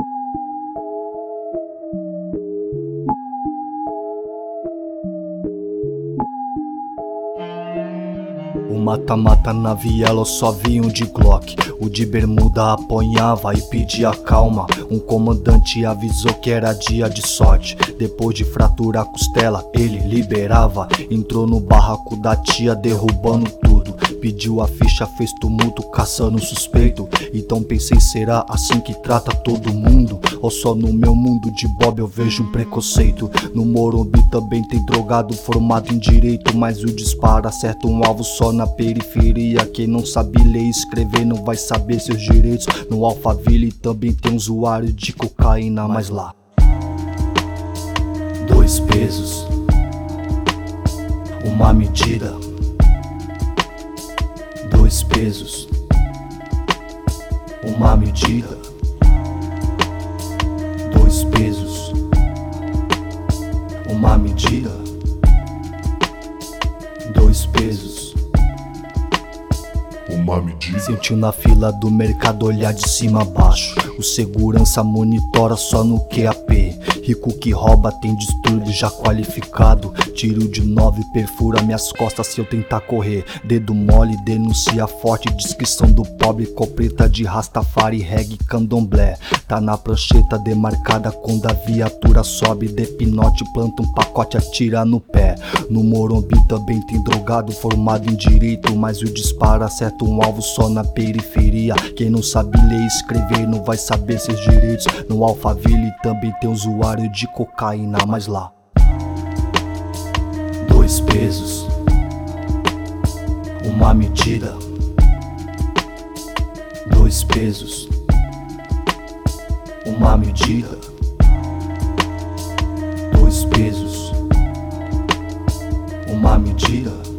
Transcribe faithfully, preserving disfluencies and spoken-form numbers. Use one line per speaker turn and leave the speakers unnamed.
O mata-mata na viela só vinha um de Glock. O de bermuda apanhava e pedia calma. Um comandante avisou que era dia de sorte. Depois de fraturar a costela, ele liberava. Entrou no barraco da tia derrubando tudo. Pediu a ficha, fez tumulto, caçando suspeito. Então pensei, será assim que trata todo mundo? Ou só no meu mundo de Bob eu vejo um preconceito? No Morumbi também tem drogado formado em direito, mas o disparo acerta um alvo só na periferia. Quem não sabe ler e escrever não vai saber seus direitos. No Alphaville também tem um usuário de cocaína, mas lá dois pesos, uma medida. Dois pesos, uma medida. Dois pesos, uma medida. Dois pesos,
uma medida.
sentiu na fila do mercado olhar de cima a baixo. O segurança monitora só no Q A P. Rico que rouba tem distúrbio já qualificado. Tiro de nove perfura minhas costas se eu tentar correr. Dedo mole, denuncia forte, descrição do pobre com preta de Rastafari, reggae, candomblé. Tá na prancheta demarcada quando a viatura sobe. De pinote, planta um pacote, atira no pé. No Morumbi também tem drogado formado em direito, mas o disparo acerta um alvo só na periferia. Quem não sabe ler e escrever não vai saber seus direitos. No Alphaville também tem usuário de cocaína, mas lá dois pesos, uma medida. Dois pesos, uma medida. Dois pesos, uma medida.